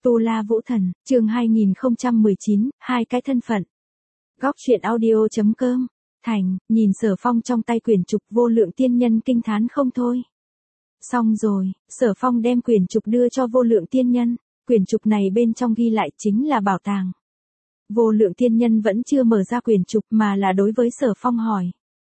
Tu La Vũ Thần, chương 2019, hai cái thân phận. Góc truyện audio.com. Thành, nhìn Sở Phong trong tay quyển trục Vô Lượng Tiên Nhân kinh thán không thôi. Xong rồi, Sở Phong đem quyển trục đưa cho Vô Lượng Tiên Nhân, quyển trục này bên trong ghi lại chính là bảo tàng. Vô Lượng Tiên Nhân vẫn chưa mở ra quyển trục mà là đối với Sở Phong hỏi.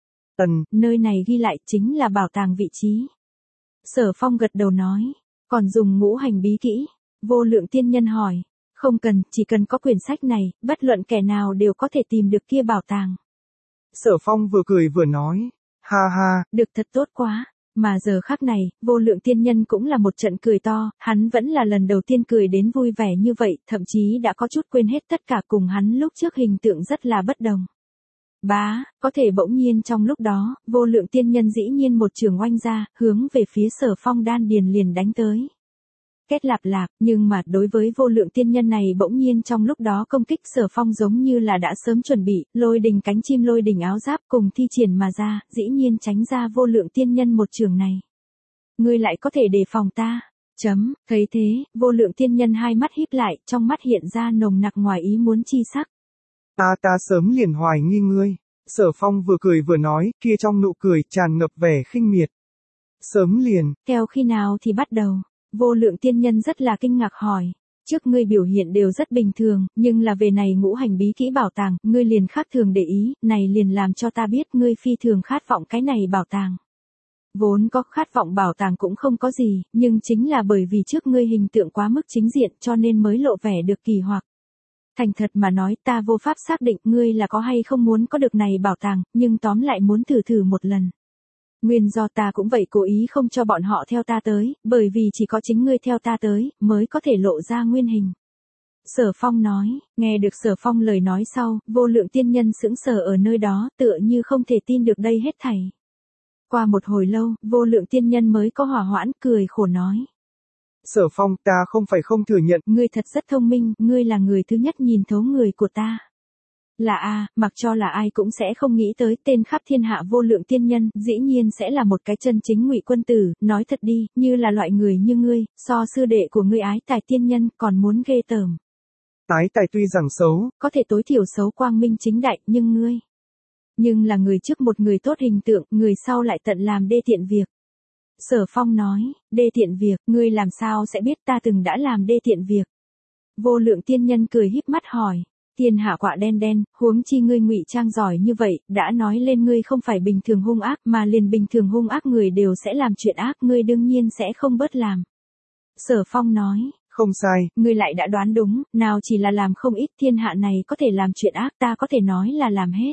Nơi này ghi lại chính là bảo tàng vị trí. Sở Phong gật đầu nói, còn dùng ngũ hành bí kỹ. Vô Lượng Tiên Nhân hỏi, không cần, chỉ cần có quyển sách này, bất luận kẻ nào đều có thể tìm được kia bảo tàng. Sở Phong vừa cười vừa nói, ha ha, được thật tốt quá. Mà giờ khắc này, Vô Lượng Tiên Nhân cũng là một trận cười to, hắn vẫn là lần đầu tiên cười đến vui vẻ như vậy, thậm chí đã có chút quên hết tất cả cùng hắn lúc trước hình tượng rất là bất đồng. Có thể bỗng nhiên trong lúc đó, Vô Lượng Tiên Nhân dĩ nhiên một trường oanh ra, hướng về phía Sở Phong đan điền liền đánh tới. Kết lạp lạp, nhưng mà đối với Vô Lượng Tiên Nhân này bỗng nhiên trong lúc đó công kích Sở Phong giống như là đã sớm chuẩn bị, lôi đình cánh chim lôi đình áo giáp cùng thi triển mà ra, dĩ nhiên tránh ra Vô Lượng Tiên Nhân một trường này. Ngươi lại có thể đề phòng ta. Thấy thế, Vô Lượng Tiên Nhân hai mắt híp lại, trong mắt hiện ra nồng nặc ngoài ý muốn chi sắc. Ta sớm liền hoài nghi ngươi. Sở Phong vừa cười vừa nói, kia trong nụ cười tràn ngập vẻ khinh miệt. Sớm liền. Theo khi nào thì bắt đầu? Vô Lượng Tiên Nhân rất là kinh ngạc hỏi. Trước ngươi biểu hiện đều rất bình thường, nhưng là về này ngũ hành bí kỹ bảo tàng, ngươi liền khác thường để ý, này liền làm cho ta biết ngươi phi thường khát vọng cái này bảo tàng. Vốn có khát vọng bảo tàng cũng không có gì, nhưng chính là bởi vì trước ngươi hình tượng quá mức chính diện cho nên mới lộ vẻ được kỳ hoặc. Thành thật mà nói ta vô pháp xác định ngươi là có hay không muốn có được này bảo tàng, nhưng tóm lại muốn thử một lần. Nguyên do ta cũng vậy cố ý không cho bọn họ theo ta tới, bởi vì chỉ có chính ngươi theo ta tới, mới có thể lộ ra nguyên hình. Sở Phong nói, nghe được Sở Phong lời nói sau, Vô Lượng Tiên Nhân sững sờ ở nơi đó, tựa như không thể tin được đây hết thảy. Qua một hồi lâu, Vô Lượng Tiên Nhân mới có hòa hoãn, cười khổ nói. Sở Phong, ta không phải không thừa nhận. Ngươi thật rất thông minh, ngươi là người thứ nhất nhìn thấu người của ta. Mặc cho là ai cũng sẽ không nghĩ tới tên khắp thiên hạ Vô Lượng Tiên Nhân, dĩ nhiên sẽ là một cái chân chính Ngụy Quân Tử, nói thật đi, như là loại người như ngươi, so sư đệ của ngươi Ái Tài Tiên Nhân còn muốn ghê tởm. Ái Tài tuy rằng xấu, có thể tối thiểu xấu quang minh chính đại, nhưng là người trước một người tốt hình tượng, người sau lại tận làm đê tiện việc. Sở Phong nói, đê tiện việc, ngươi làm sao sẽ biết ta từng đã làm đê tiện việc? Vô Lượng Tiên Nhân cười híp mắt hỏi. Thiên hạ quạ đen đen, huống chi ngươi ngụy trang giỏi như vậy, đã nói lên ngươi không phải bình thường hung ác mà liền bình thường hung ác người đều sẽ làm chuyện ác, ngươi đương nhiên sẽ không bớt làm. Sở Phong nói, không sai, ngươi lại đã đoán đúng, nào chỉ là làm không ít, thiên hạ này có thể làm chuyện ác ta có thể nói là làm hết.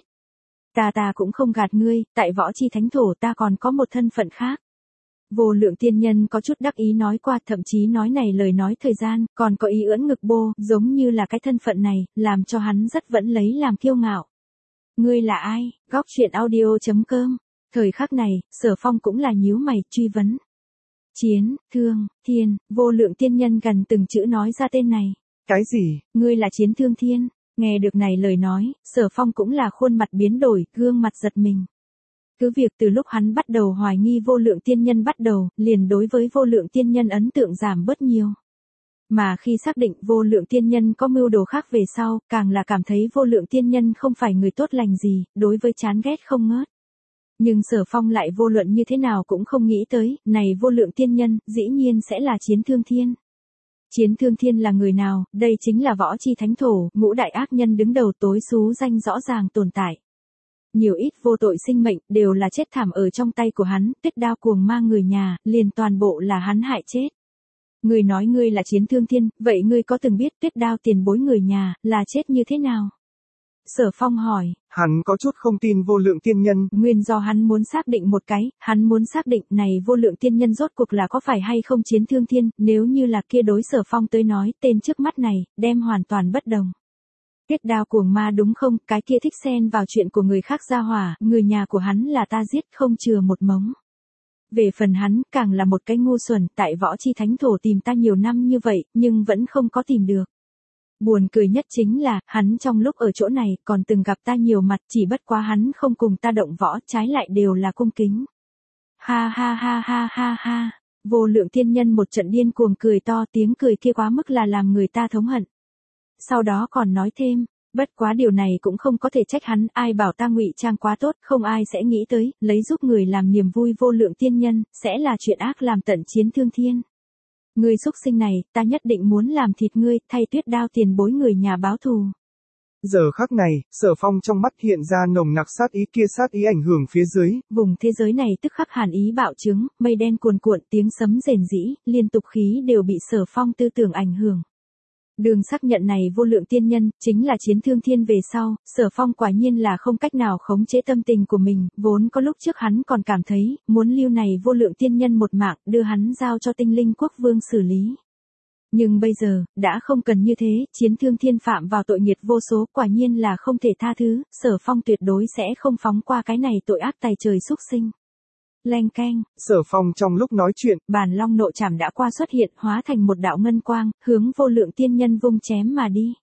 Ta cũng không gạt ngươi, tại Võ Chi Thánh Thổ ta còn có một thân phận khác. Vô Lượng Tiên Nhân có chút đắc ý nói qua, thậm chí nói này lời nói thời gian, còn có ý ưỡn ngực bô, giống như là cái thân phận này, làm cho hắn rất vẫn lấy làm kiêu ngạo. Ngươi là ai? Góc truyện audio.com. Thời khắc này, Sở Phong cũng là nhíu mày, truy vấn. Chiến, Thương, Thiên, Vô Lượng Tiên Nhân gần từng chữ nói ra tên này. Cái gì? Ngươi là Chiến Thương Thiên. Nghe được này lời nói, Sở Phong cũng là khuôn mặt biến đổi, gương mặt giật mình. Cứ việc từ lúc hắn bắt đầu hoài nghi Vô Lượng Tiên Nhân bắt đầu, liền đối với Vô Lượng Tiên Nhân ấn tượng giảm bớt nhiều. Mà khi xác định Vô Lượng Tiên Nhân có mưu đồ khác về sau, càng là cảm thấy Vô Lượng Tiên Nhân không phải người tốt lành gì, đối với chán ghét không ngớt. Nhưng Sở Phong lại vô luận như thế nào cũng không nghĩ tới, này Vô Lượng Tiên Nhân, dĩ nhiên sẽ là Chiến Thương Thiên. Chiến Thương Thiên là người nào? Đây chính là Võ Chi Thánh Thổ, ngũ đại ác nhân đứng đầu tối xú danh rõ ràng tồn tại. Nhiều ít vô tội sinh mệnh, đều là chết thảm ở trong tay của hắn, Tuyết Đao cuồng ma người nhà, liền toàn bộ là hắn hại chết. Ngươi nói ngươi là Chiến Thương Thiên, vậy ngươi có từng biết Tuyết Đao tiền bối người nhà, là chết như thế nào? Sở Phong hỏi. Hắn có chút không tin Vô Lượng Tiên Nhân. Nguyên do hắn muốn xác định một cái, hắn muốn xác định này Vô Lượng Tiên Nhân rốt cuộc là có phải hay không Chiến Thương Thiên, nếu như là kia đối Sở Phong tới nói, tên trước mắt này, đem hoàn toàn bất đồng. Tuyết Đao cuồng ma đúng không, cái kia thích xen vào chuyện của người khác ra hỏa, người nhà của hắn là ta giết không chừa một mống. Về phần hắn, càng là một cái ngu xuẩn, tại Võ Chi Thánh Thổ tìm ta nhiều năm như vậy, nhưng vẫn không có tìm được. Buồn cười nhất chính là, hắn trong lúc ở chỗ này, còn từng gặp ta nhiều mặt, chỉ bất quá hắn không cùng ta động võ, trái lại đều là cung kính. Ha ha ha ha ha ha. Vô lượng tiên nhân một trận điên cuồng cười to, tiếng cười kia quá mức là làm người ta thống hận. Sau đó còn nói thêm, bất quá điều này cũng không có thể trách hắn, ai bảo ta ngụy trang quá tốt, không ai sẽ nghĩ tới, lấy giúp người làm niềm vui vô lượng tiên nhân, sẽ là chuyện ác làm tận chiến thương thiên. Ngươi xúc sinh này, ta nhất định muốn làm thịt ngươi, thay tuyết đao tiền bối người nhà báo thù. Giờ khắc này, Sở Phong trong mắt hiện ra nồng nặc sát ý, kia sát ý ảnh hưởng phía dưới. Vùng thế giới này tức khắc hàn ý bạo trướng, mây đen cuồn cuộn, tiếng sấm rền rĩ, liên tục khí đều bị Sở Phong tư tưởng ảnh hưởng. Đường xác nhận này vô lượng tiên nhân, chính là chiến thương thiên về sau, Sở Phong quả nhiên là không cách nào khống chế tâm tình của mình, vốn có lúc trước hắn còn cảm thấy, muốn lưu này vô lượng tiên nhân một mạng, đưa hắn giao cho tinh linh quốc vương xử lý. Nhưng bây giờ, đã không cần như thế, chiến thương thiên phạm vào tội nghiệt vô số, quả nhiên là không thể tha thứ, Sở Phong tuyệt đối sẽ không phóng qua cái này tội ác tày trời xúc sinh. Leng keng, Sở Phong trong lúc nói chuyện, bàn long nộ trảm đã qua xuất hiện, hóa thành một đạo ngân quang, hướng vô lượng tiên nhân vung chém mà đi.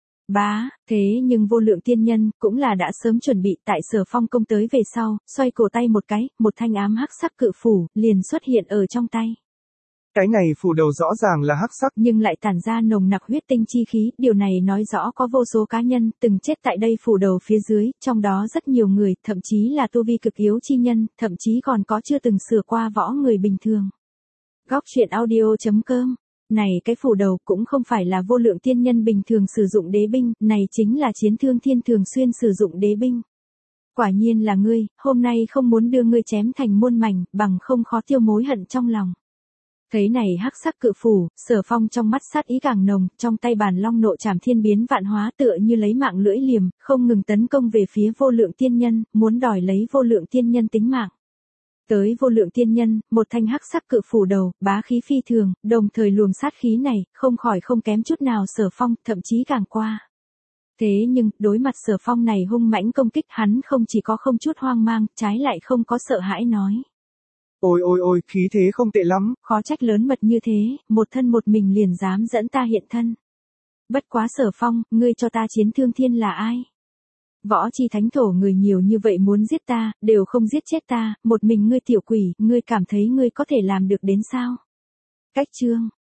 Bá, thế nhưng vô lượng tiên nhân, cũng là đã sớm chuẩn bị, tại Sở Phong công tới về sau, xoay cổ tay một cái, một thanh ám hắc sắc cự phủ, liền xuất hiện ở trong tay. Cái này phủ đầu rõ ràng là hắc sắc, nhưng lại tản ra nồng nặc huyết tinh chi khí, điều này nói rõ có vô số cá nhân từng chết tại đây phủ đầu phía dưới, trong đó rất nhiều người, thậm chí là tu vi cực yếu chi nhân, thậm chí còn có chưa từng sửa qua võ người bình thường. Góc truyện audio.com. Này cái phủ đầu cũng không phải là vô lượng tiên nhân bình thường sử dụng đế binh, này chính là chiến thương thiên thường xuyên sử dụng đế binh. Quả nhiên là ngươi, hôm nay không muốn đưa ngươi chém thành muôn mảnh, bằng không khó tiêu mối hận trong lòng. Thấy này hắc sắc cự phủ, Sở Phong trong mắt sát ý càng nồng, trong tay bàn long nộ trảm thiên biến vạn hóa tựa như lấy mạng lưỡi liềm, không ngừng tấn công về phía vô lượng tiên nhân, muốn đòi lấy vô lượng tiên nhân tính mạng. Tới vô lượng tiên nhân, một thanh hắc sắc cự phủ đầu, bá khí phi thường, đồng thời luồng sát khí này, không khỏi không kém chút nào Sở Phong, thậm chí càng qua. Thế nhưng, đối mặt Sở Phong này hung mãnh công kích, hắn không chỉ có không chút hoang mang, trái lại không có sợ hãi nói. Ôi ôi ôi, khí thế không tệ lắm. Khó trách lớn mật như thế, một thân một mình liền dám dẫn ta hiện thân. Bất quá Sở Phong, ngươi cho ta chiến thương thiên là ai? Võ chi thánh thổ người nhiều như vậy muốn giết ta, đều không giết chết ta, một mình ngươi tiểu quỷ, ngươi cảm thấy ngươi có thể làm được đến sao? Cách chương.